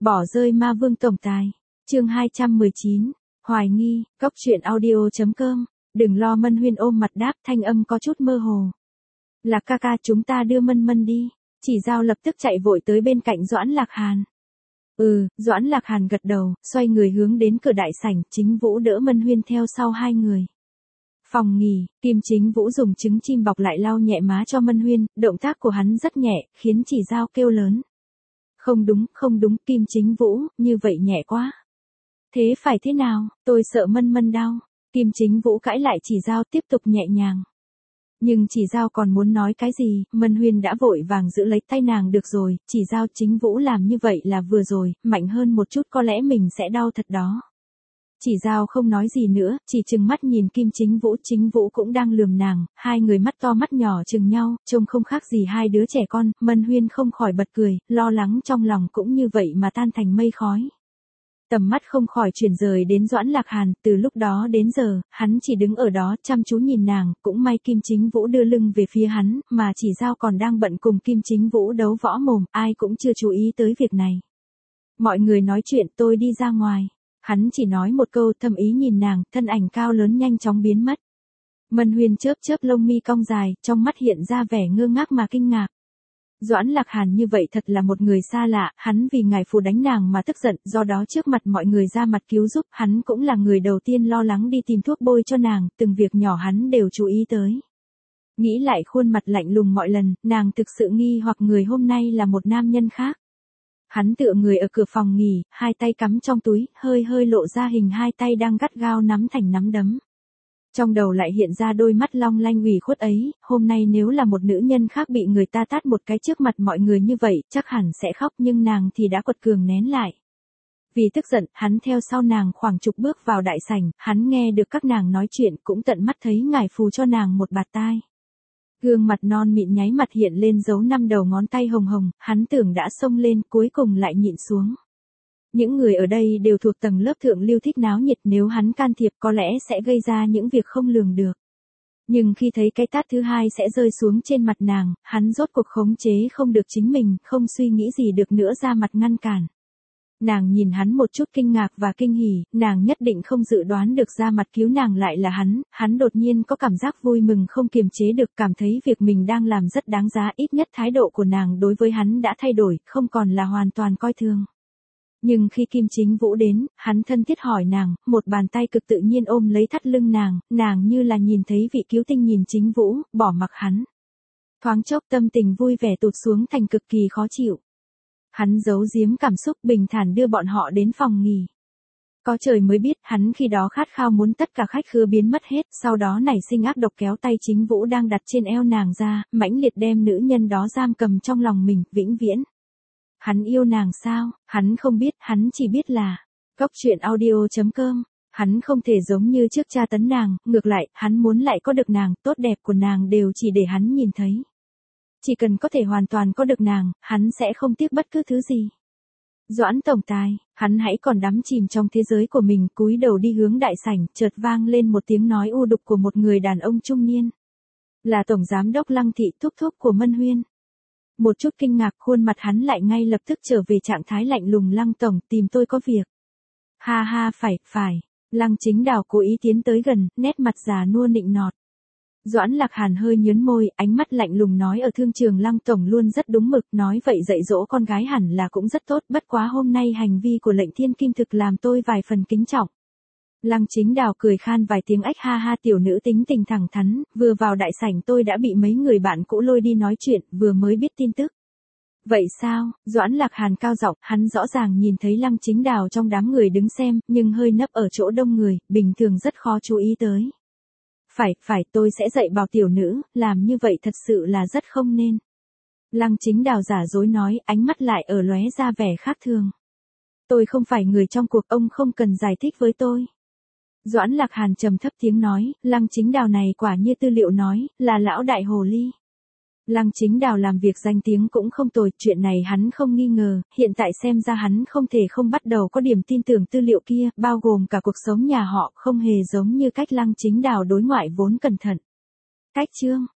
Bỏ rơi ma vương tổng tài. Chương 219. Hoài nghi, cốc truyện audio.com. Đừng lo, Mân Huyên ôm mặt đáp, thanh âm có chút mơ hồ. Lạc ca ca, chúng ta đưa Mân Mân đi. Chỉ Dao lập tức chạy vội tới bên cạnh Doãn Lạc Hàn. Doãn Lạc Hàn gật đầu, xoay người hướng đến cửa đại sảnh, Chính Vũ đỡ Mân Huyên theo sau hai người. Phòng nghỉ, Kim Chính Vũ dùng trứng chim bọc lại lau nhẹ má cho Mân Huyên, động tác của hắn rất nhẹ, khiến Chỉ Dao kêu lớn. Không đúng, Kim Chính Vũ, như vậy nhẹ quá. Thế phải thế nào, tôi sợ Mân Mân đau. Kim Chính Vũ cãi lại Chỉ Dao, tiếp tục nhẹ nhàng. Nhưng Chỉ Dao còn muốn nói cái gì, Mân Huyên đã vội vàng giữ lấy tay nàng. Được rồi, Chỉ Dao, Chính Vũ làm như vậy là vừa rồi, mạnh hơn một chút có lẽ mình sẽ đau thật đó. Chỉ Dao không nói gì nữa, chỉ trừng mắt nhìn Kim Chính Vũ cũng đang lườm nàng, hai người mắt to mắt nhỏ chừng nhau, trông không khác gì hai đứa trẻ con. Mân Huyên không khỏi bật cười, lo lắng trong lòng cũng như vậy mà tan thành mây khói. Tầm mắt không khỏi chuyển rời đến Doãn Lạc Hàn, từ lúc đó đến giờ, hắn chỉ đứng ở đó chăm chú nhìn nàng, cũng may Kim Chính Vũ đưa lưng về phía hắn, mà Chỉ Dao còn đang bận cùng Kim Chính Vũ đấu võ mồm, ai cũng chưa chú ý tới việc này. Mọi người nói chuyện, tôi đi ra ngoài. Hắn chỉ nói một câu, thầm ý nhìn nàng, thân ảnh cao lớn nhanh chóng biến mất. Mân Huyên chớp lông mi cong dài, trong mắt hiện ra vẻ ngơ ngác mà kinh ngạc. Doãn Lạc Hàn như vậy thật là một người xa lạ, hắn vì ngài phù đánh nàng mà tức giận, do đó trước mặt mọi người ra mặt cứu giúp, hắn cũng là người đầu tiên lo lắng đi tìm thuốc bôi cho nàng, từng việc nhỏ hắn đều chú ý tới. Nghĩ lại khuôn mặt lạnh lùng mọi lần, nàng thực sự nghi hoặc người hôm nay là một nam nhân khác. Hắn tựa người ở cửa phòng nghỉ, hai tay cắm trong túi, hơi lộ ra hình hai tay đang gắt gao nắm thành nắm đấm. Trong đầu lại hiện ra đôi mắt long lanh ủy khuất ấy, hôm nay nếu là một nữ nhân khác bị người ta tát một cái trước mặt mọi người như vậy, chắc hẳn sẽ khóc, nhưng nàng thì đã quật cường nén lại. Vì tức giận, hắn theo sau nàng khoảng chục bước vào đại sảnh, hắn nghe được các nàng nói chuyện, cũng tận mắt thấy ngài phù cho nàng một bạt tai. Gương mặt non mịn nháy mặt hiện lên dấu 5 đầu ngón tay hồng hồng, hắn tưởng đã xông lên, cuối cùng lại nhịn xuống. Những người ở đây đều thuộc tầng lớp thượng lưu thích náo nhiệt, nếu hắn can thiệp có lẽ sẽ gây ra những việc không lường được. Nhưng khi thấy cái tát thứ hai sẽ rơi xuống trên mặt nàng, hắn rốt cuộc khống chế không được chính mình, không suy nghĩ gì được nữa ra mặt ngăn cản. Nàng nhìn hắn một chút kinh ngạc và kinh hỉ, nàng nhất định không dự đoán được ra mặt cứu nàng lại là hắn đột nhiên có cảm giác vui mừng không kiềm chế được, cảm thấy việc mình đang làm rất đáng giá, ít nhất thái độ của nàng đối với hắn đã thay đổi, không còn là hoàn toàn coi thường. Nhưng khi Kim Chính Vũ đến, hắn thân thiết hỏi nàng, một bàn tay cực tự nhiên ôm lấy thắt lưng nàng như là nhìn thấy vị cứu tinh nhìn Chính Vũ, bỏ mặc hắn. Thoáng chốc tâm tình vui vẻ tụt xuống thành cực kỳ khó chịu. Hắn giấu giếm cảm xúc, bình thản đưa bọn họ đến phòng nghỉ. Có trời mới biết, hắn khi đó khát khao muốn tất cả khách khứa biến mất hết, sau đó nảy sinh ác độc kéo tay Chính Vũ đang đặt trên eo nàng ra, mãnh liệt đem nữ nhân đó giam cầm trong lòng mình, vĩnh viễn. Hắn yêu nàng sao? Hắn không biết, hắn chỉ biết là cốc truyện audio.com. Hắn không thể giống như trước tra tấn nàng, ngược lại, hắn muốn lại có được nàng, tốt đẹp của nàng đều chỉ để hắn nhìn thấy. Chỉ cần có thể hoàn toàn có được nàng, hắn sẽ không tiếc bất cứ thứ gì. Doãn tổng tài, hắn hãy còn đắm chìm trong thế giới của mình, cúi đầu đi hướng đại sảnh, chợt vang lên một tiếng nói u đục của một người đàn ông trung niên. Là tổng giám đốc Lăng thị, thúc thúc của Mân Huyên. Một chút kinh ngạc, khuôn mặt hắn lại ngay lập tức trở về trạng thái lạnh lùng. Lăng tổng, tìm tôi có việc. Ha, phải. Lăng Chính Đào cố ý tiến tới gần, nét mặt già nua nịnh nọt. Doãn Lạc Hàn hơi nhướng môi, ánh mắt lạnh lùng nói, ở thương trường Lăng tổng luôn rất đúng mực, nói vậy dạy dỗ con gái hẳn là cũng rất tốt, bất quá hôm nay hành vi của lệnh thiên kim thực làm tôi vài phần kính trọng. Lăng Chính Đào cười khan vài tiếng, ách ha, tiểu nữ tính tình thẳng thắn, vừa vào đại sảnh tôi đã bị mấy người bạn cũ lôi đi nói chuyện, vừa mới biết tin tức. Vậy sao? Doãn Lạc Hàn cao giọng, hắn rõ ràng nhìn thấy Lăng Chính Đào trong đám người đứng xem, nhưng hơi nấp ở chỗ đông người, bình thường rất khó chú ý tới. Phải, tôi sẽ dạy bảo tiểu nữ, làm như vậy thật sự là rất không nên. Lăng Chính Đào giả dối nói, ánh mắt lại ở lóe ra vẻ khác thường. Tôi không phải người trong cuộc, ông không cần giải thích với tôi. Doãn Lạc Hàn trầm thấp tiếng nói, Lăng Chính Đào này quả như tư liệu nói, là lão đại hồ ly. Lăng Chính Đào làm việc danh tiếng cũng không tồi, chuyện này hắn không nghi ngờ, hiện tại xem ra hắn không thể không bắt đầu có điểm tin tưởng tư liệu kia, bao gồm cả cuộc sống nhà họ, không hề giống như cách Lăng Chính Đào đối ngoại vốn cẩn thận. Cách chương,